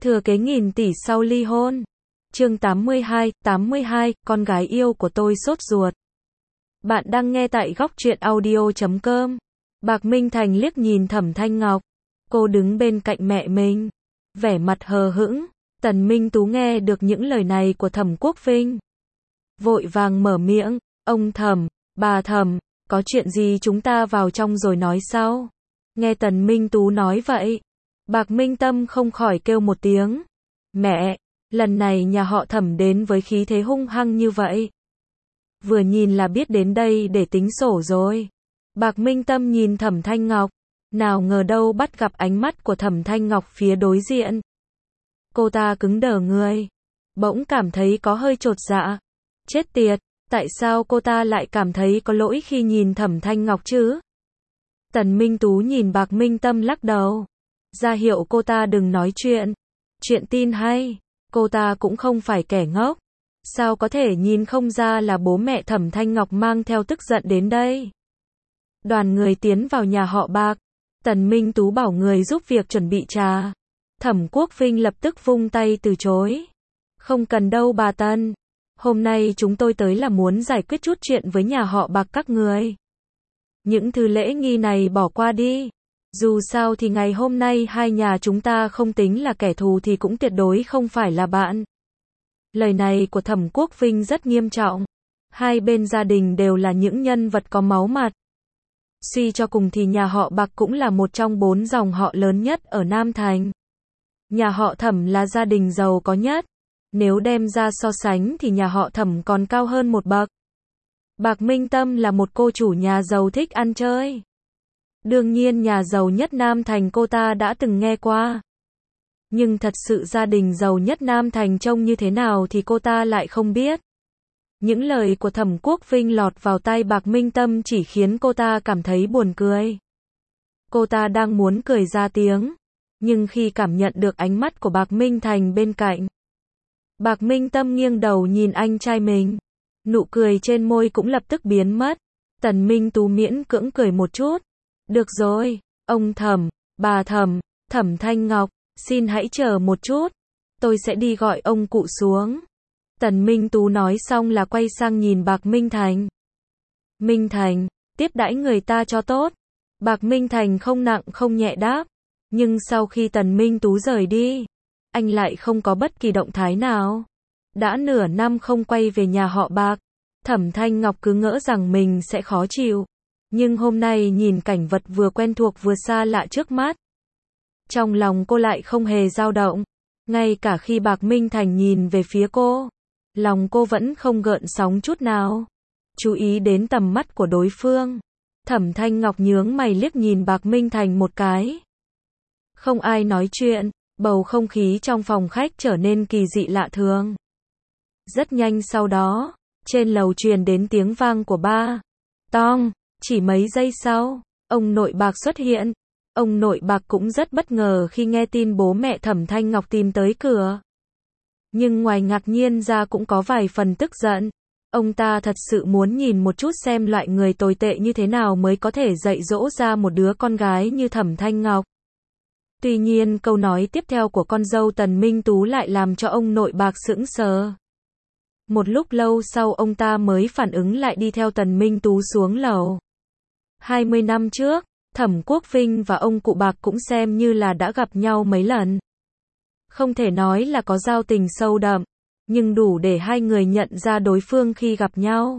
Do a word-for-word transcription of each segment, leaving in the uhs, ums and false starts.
Thừa kế nghìn tỷ sau ly hôn. Chương tám mươi hai, tám mươi hai, con gái yêu của tôi sốt ruột. Bạn đang nghe tại góc truyện audio chấm com. Bạc Minh Thành liếc nhìn Thẩm Thanh Ngọc. Cô đứng bên cạnh mẹ mình, vẻ mặt hờ hững. Tần Minh Tú nghe được những lời này của Thẩm Quốc Vinh, vội vàng mở miệng, ông Thẩm, bà Thẩm, có chuyện gì chúng ta vào trong rồi nói sau. Nghe Tần Minh Tú nói vậy, Bạc Minh Tâm không khỏi kêu một tiếng. Mẹ, lần này nhà họ Thẩm đến với khí thế hung hăng như vậy. Vừa nhìn là biết đến đây để tính sổ rồi. Bạc Minh Tâm nhìn Thẩm Thanh Ngọc, nào ngờ đâu bắt gặp ánh mắt của Thẩm Thanh Ngọc phía đối diện. Cô ta cứng đờ người, bỗng cảm thấy có hơi chột dạ. Chết tiệt, tại sao cô ta lại cảm thấy có lỗi khi nhìn Thẩm Thanh Ngọc chứ? Tần Minh Tú nhìn Bạc Minh Tâm lắc đầu, ra hiệu cô ta đừng nói chuyện. Chuyện tin hay, cô ta cũng không phải kẻ ngốc. Sao có thể nhìn không ra là bố mẹ Thẩm Thanh Ngọc mang theo tức giận đến đây. Đoàn người tiến vào nhà họ Bạc. Tần Minh Tú bảo người giúp việc chuẩn bị trà. Thẩm Quốc Vinh lập tức vung tay từ chối. Không cần đâu bà Tần. Hôm nay chúng tôi tới là muốn giải quyết chút chuyện với nhà họ Bạc các người. Những thứ lễ nghi này bỏ qua đi. Dù sao thì ngày hôm nay hai nhà chúng ta không tính là kẻ thù thì cũng tuyệt đối không phải là bạn. Lời này của Thẩm Quốc Vinh rất nghiêm trọng. Hai bên gia đình đều là những nhân vật có máu mặt. Suy cho cùng thì nhà họ Bạc cũng là một trong bốn dòng họ lớn nhất ở Nam Thành. Nhà họ Thẩm là gia đình giàu có nhất. Nếu đem ra so sánh thì nhà họ Thẩm còn cao hơn một bậc. Bạc Minh Tâm là một cô chủ nhà giàu thích ăn chơi. Đương nhiên nhà giàu nhất Nam Thành cô ta đã từng nghe qua. Nhưng thật sự gia đình giàu nhất Nam Thành trông như thế nào thì cô ta lại không biết. Những lời của Thẩm Quốc Vinh lọt vào tai Bạc Minh Tâm chỉ khiến cô ta cảm thấy buồn cười. Cô ta đang muốn cười ra tiếng, nhưng khi cảm nhận được ánh mắt của Bạc Minh Thành bên cạnh, Bạc Minh Tâm nghiêng đầu nhìn anh trai mình. Nụ cười trên môi cũng lập tức biến mất. Tần Minh Tú miễn cưỡng cười một chút. Được rồi, ông Thẩm, bà Thẩm, Thẩm Thanh Ngọc, xin hãy chờ một chút. Tôi sẽ đi gọi ông cụ xuống. Tần Minh Tú nói xong là quay sang nhìn Bạc Minh Thành. Minh Thành, tiếp đãi người ta cho tốt. Bạc Minh Thành không nặng không nhẹ đáp. Nhưng sau khi Tần Minh Tú rời đi, anh lại không có bất kỳ động thái nào. Đã nửa năm không quay về nhà họ Bạc, Thẩm Thanh Ngọc cứ ngỡ rằng mình sẽ khó chịu. Nhưng hôm nay nhìn cảnh vật vừa quen thuộc vừa xa lạ trước mắt, trong lòng cô lại không hề dao động. Ngay cả khi Bạc Minh Thành nhìn về phía cô, lòng cô vẫn không gợn sóng chút nào. Chú ý đến tầm mắt của đối phương, Thẩm Thanh Ngọc nhướng mày liếc nhìn Bạc Minh Thành một cái. Không ai nói chuyện, bầu không khí trong phòng khách trở nên kỳ dị lạ thường. Rất nhanh sau đó, trên lầu truyền đến tiếng vang của ba Tong. Chỉ mấy giây sau, ông nội Bạc xuất hiện. Ông nội Bạc cũng rất bất ngờ khi nghe tin bố mẹ Thẩm Thanh Ngọc tìm tới cửa. Nhưng ngoài ngạc nhiên ra cũng có vài phần tức giận. Ông ta thật sự muốn nhìn một chút xem loại người tồi tệ như thế nào mới có thể dạy dỗ ra một đứa con gái như Thẩm Thanh Ngọc. Tuy nhiên câu nói tiếp theo của con dâu Tần Minh Tú lại làm cho ông nội Bạc sững sờ. Một lúc lâu sau ông ta mới phản ứng lại đi theo Tần Minh Tú xuống lầu. hai mươi năm trước, Thẩm Quốc Vinh và ông cụ Bạc cũng xem như là đã gặp nhau mấy lần. Không thể nói là có giao tình sâu đậm, nhưng đủ để hai người nhận ra đối phương khi gặp nhau.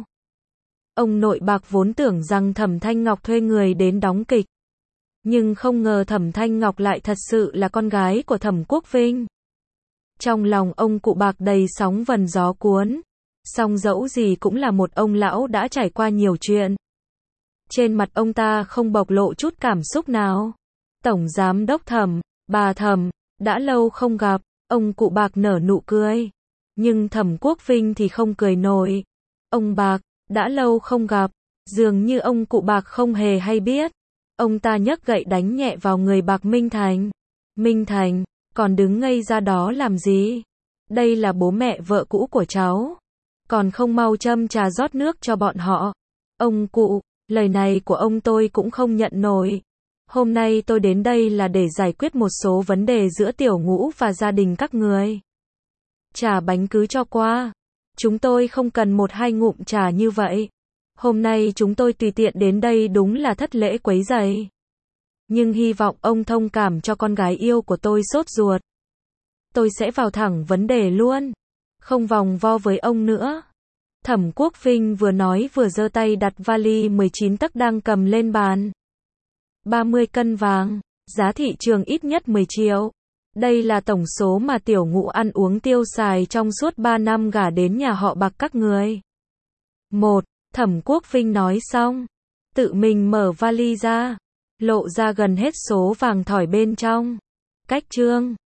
Ông nội Bạc vốn tưởng rằng Thẩm Thanh Ngọc thuê người đến đóng kịch. Nhưng không ngờ Thẩm Thanh Ngọc lại thật sự là con gái của Thẩm Quốc Vinh. Trong lòng ông cụ Bạc đầy sóng vần gió cuốn. Song dẫu gì cũng là một ông lão đã trải qua nhiều chuyện. Trên mặt ông ta không bộc lộ chút cảm xúc nào. Tổng giám đốc Thẩm, bà Thẩm, đã lâu không gặp. Ông cụ Bạc nở nụ cười. Nhưng Thẩm Quốc Vinh thì không cười nổi. Ông Bạc, đã lâu không gặp. Dường như ông cụ Bạc không hề hay biết. Ông ta nhấc gậy đánh nhẹ vào người Bạc Minh Thành. Minh Thành, còn đứng ngây ra đó làm gì? Đây là bố mẹ vợ cũ của cháu. Còn không mau châm trà rót nước cho bọn họ. Ông cụ, lời này của ông tôi cũng không nhận nổi. Hôm nay tôi đến đây là để giải quyết một số vấn đề giữa Tiểu Ngũ và gia đình các người. Trà bánh cứ cho qua. Chúng tôi không cần một hai ngụm trà như vậy. Hôm nay chúng tôi tùy tiện đến đây đúng là thất lễ quấy rầy. Nhưng hy vọng ông thông cảm cho con gái yêu của tôi sốt ruột. Tôi sẽ vào thẳng vấn đề luôn. Không vòng vo với ông nữa. Thẩm Quốc Vinh vừa nói vừa giơ tay đặt vali mười chín tấc đang cầm lên bàn. ba mươi cân vàng, giá thị trường ít nhất mười triệu. Đây là tổng số mà Tiểu Ngũ ăn uống tiêu xài trong suốt ba năm gả đến nhà họ Bạc các người. Một, Thẩm Quốc Vinh nói xong, tự mình mở vali ra, lộ ra gần hết số vàng thỏi bên trong. Cách trương